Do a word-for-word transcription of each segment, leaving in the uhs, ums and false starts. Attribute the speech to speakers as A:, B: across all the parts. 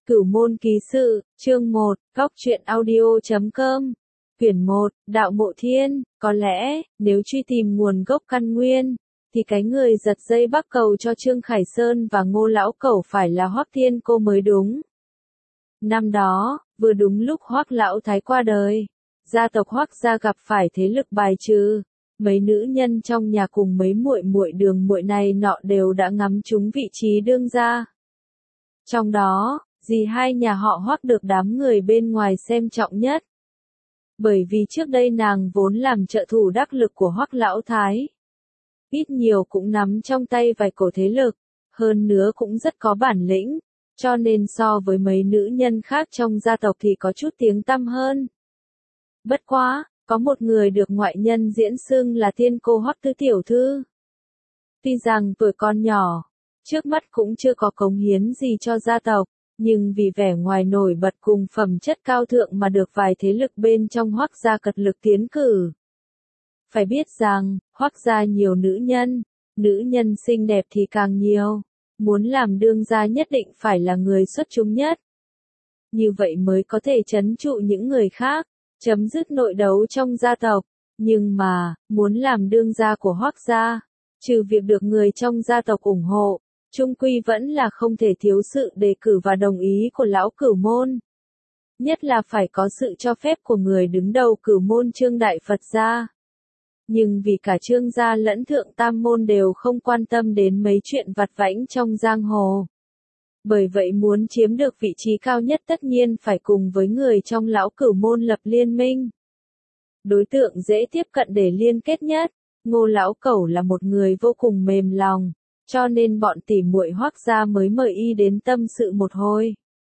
A: Cửu môn ký sự, chương một, góc truyện audio chấm com. Quyển một, Đạo Mộ Thiên, có lẽ, nếu truy tìm nguồn gốc căn nguyên, thì cái người giật dây bắc cầu cho Trương Khải Sơn và Ngô Lão Cẩu phải là Hoắc Thiên Cô mới đúng. Năm đó, vừa đúng lúc Hoắc Lão Thái qua đời, gia tộc Hoắc gia gặp phải thế lực bài trừ, mấy nữ nhân trong nhà cùng mấy muội muội đường muội này nọ đều đã ngắm trúng vị trí đương gia. Trong đó, dì hai nhà họ Hoắc được đám người bên ngoài xem trọng nhất. Bởi vì trước đây nàng vốn làm trợ thủ đắc lực của Hoắc Lão Thái. Ít nhiều cũng nắm trong tay vài cổ thế lực, hơn nữa cũng rất có bản lĩnh, cho nên so với mấy nữ nhân khác trong gia tộc thì có chút tiếng tăm hơn. Bất quá, có một người được ngoại nhân diễn xưng là Thiên Cô Hoắc Tứ Tiểu Thư. Tuy rằng tuổi con nhỏ, trước mắt cũng chưa có cống hiến gì cho gia tộc, nhưng vì vẻ ngoài nổi bật cùng phẩm chất cao thượng mà được vài thế lực bên trong Hoắc gia cật lực tiến cử. Phải biết rằng, Hoắc gia nhiều nữ nhân, nữ nhân xinh đẹp thì càng nhiều, muốn làm đương gia nhất định phải là người xuất chúng nhất. Như vậy mới có thể trấn trụ những người khác, chấm dứt nội đấu trong gia tộc, nhưng mà, muốn làm đương gia của Hoắc gia, trừ việc được người trong gia tộc ủng hộ, chung quy vẫn là không thể thiếu sự đề cử và đồng ý của lão cửu môn. Nhất là phải có sự cho phép của người đứng đầu cửu môn Trương Đại Phật gia. Nhưng vì cả Trương gia lẫn Thượng Tam môn đều không quan tâm đến mấy chuyện vặt vãnh trong giang hồ. Bởi vậy muốn chiếm được vị trí cao nhất tất nhiên phải cùng với người trong lão cửu môn lập liên minh. Đối tượng dễ tiếp cận để liên kết nhất, Ngô Lão Cẩu là một người vô cùng mềm lòng. Cho nên bọn tỉ muội Hoắc gia mới mời y đến tâm sự một hồi.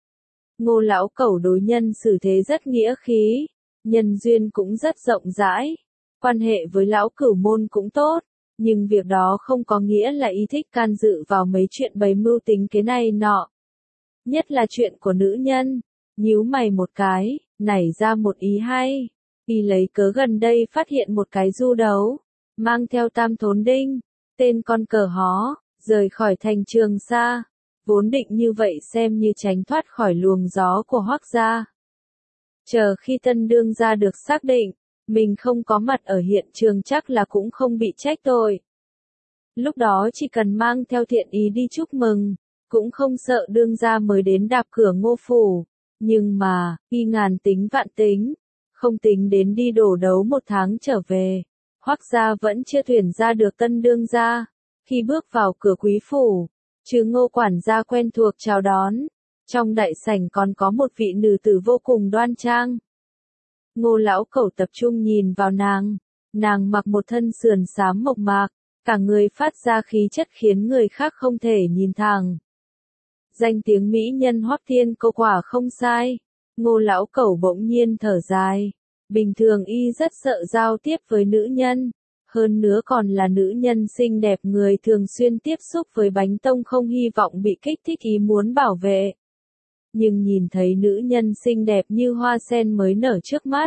A: Ngô Lão Cẩu đối nhân xử thế rất nghĩa khí, nhân duyên cũng rất rộng rãi, quan hệ với lão cửu môn cũng tốt, nhưng việc đó không có nghĩa là y thích can dự vào mấy chuyện bày mưu tính kế này nọ. Nhất là chuyện của nữ nhân, nhíu mày một cái, nảy ra một ý hay, y lấy cớ gần đây phát hiện một cái du đấu, mang theo tam thốn đinh, tên con cờ hó, rời khỏi thành Trường Sa, vốn định như vậy xem như tránh thoát khỏi luồng gió của Hoắc gia. Chờ khi tân đương gia được xác định, mình không có mặt ở hiện trường chắc là cũng không bị trách tội. Lúc đó chỉ cần mang theo thiện ý đi chúc mừng, cũng không sợ đương gia mới đến đạp cửa Ngô phủ, nhưng mà, y ngàn tính vạn tính, không tính đến đi đổ đấu một tháng trở về, Hoắc gia vẫn chưa tuyển ra được tân đương gia. Khi bước vào cửa quý phủ, trừ Ngô quản gia quen thuộc chào đón, trong đại sảnh còn có một vị nữ tử vô cùng đoan trang. Ngô Lão Cẩu tập trung nhìn vào nàng, nàng mặc một thân sườn xám mộc mạc, cả người phát ra khí chất khiến người khác không thể nhìn thẳng. Danh tiếng mỹ nhân Hoắc Thiên Cô quả không sai, Ngô Lão Cẩu bỗng nhiên thở dài, bình thường y rất sợ giao tiếp với nữ nhân. Hơn nữa còn là nữ nhân xinh đẹp người thường xuyên tiếp xúc với Bánh Tông không hy vọng bị kích thích ý muốn bảo vệ. Nhưng nhìn thấy nữ nhân xinh đẹp như hoa sen mới nở trước mắt,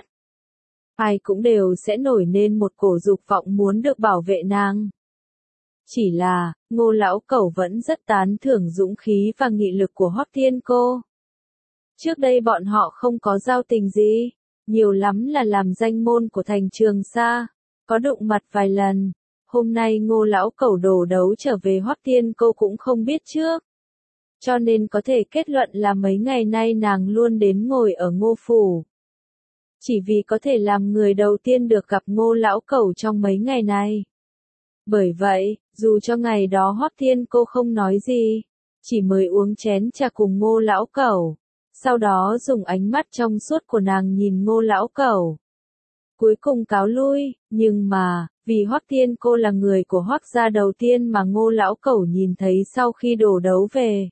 A: ai cũng đều sẽ nổi lên một cổ dục vọng muốn được bảo vệ nàng. Chỉ là, Ngô Lão Cẩu vẫn rất tán thưởng dũng khí và nghị lực của Hoắc Thiên Cô. Trước đây bọn họ không có giao tình gì, nhiều lắm là làm danh môn của thành Trường Sa. Có đụng mặt vài lần, hôm nay Ngô Lão Cẩu đổ đấu trở về Hoắc Thiên Cô cũng không biết trước. Cho nên có thể kết luận là mấy ngày nay nàng luôn đến ngồi ở Ngô phủ. Chỉ vì có thể làm người đầu tiên được gặp Ngô Lão Cẩu trong mấy ngày này. Bởi vậy, dù cho ngày đó Hoắc Thiên Cô không nói gì, chỉ mới uống chén trà cùng Ngô Lão Cẩu, sau đó dùng ánh mắt trong suốt của nàng nhìn Ngô Lão Cẩu. Cuối cùng cáo lui, nhưng mà, vì Hoắc Thiên Cô là người của Hoắc gia đầu tiên mà Ngô Lão Cẩu nhìn thấy sau khi đổ đấu về.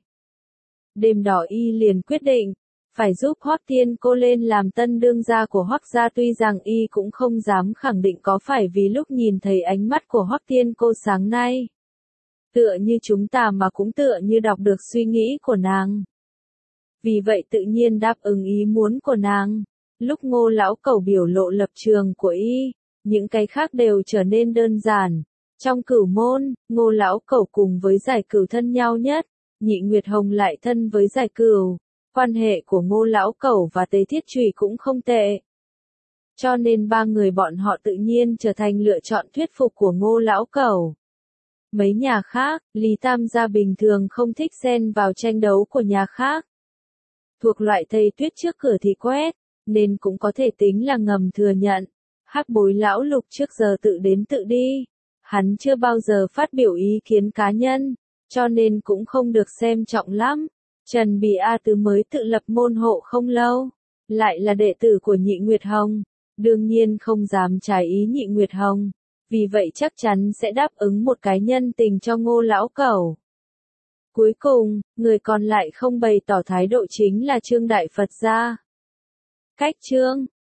A: Đêm đó y liền quyết định, phải giúp Hoắc Thiên Cô lên làm tân đương gia của Hoắc gia tuy rằng y cũng không dám khẳng định có phải vì lúc nhìn thấy ánh mắt của Hoắc Thiên Cô sáng nay. Tựa như chúng ta mà cũng tựa như đọc được suy nghĩ của nàng. Vì vậy tự nhiên đáp ứng ý muốn của nàng. Lúc Ngô Lão Cẩu biểu lộ lập trường của y, những cái khác đều trở nên đơn giản. Trong cửu môn, Ngô Lão Cẩu cùng với Giải Cửu thân nhau nhất, Nhị Nguyệt Hồng lại thân với Giải Cửu, Quan hệ của Ngô Lão Cẩu và Tế Thiết Trùy cũng không tệ. Cho nên ba người bọn họ tự nhiên trở thành lựa chọn thuyết phục của Ngô Lão Cẩu. Mấy nhà khác, Lý Tam gia bình thường không thích xen vào tranh đấu của nhà khác. Thuộc loại thầy tuyết trước cửa thì quét, nên cũng có thể tính là ngầm thừa nhận. Hắc Bối lão Lục trước giờ tự đến tự đi. Hắn chưa bao giờ phát biểu ý kiến cá nhân, cho nên cũng không được xem trọng lắm. Trần Bì A Tứ mới tự lập môn hộ không lâu, lại là đệ tử của Nhị Nguyệt Hồng, đương nhiên không dám trái ý Nhị Nguyệt Hồng, vì vậy chắc chắn sẽ đáp ứng một cái nhân tình cho Ngô Lão Cẩu. Cuối cùng, người còn lại không bày tỏ thái độ chính là Trương Đại Phật gia. Cách Trương,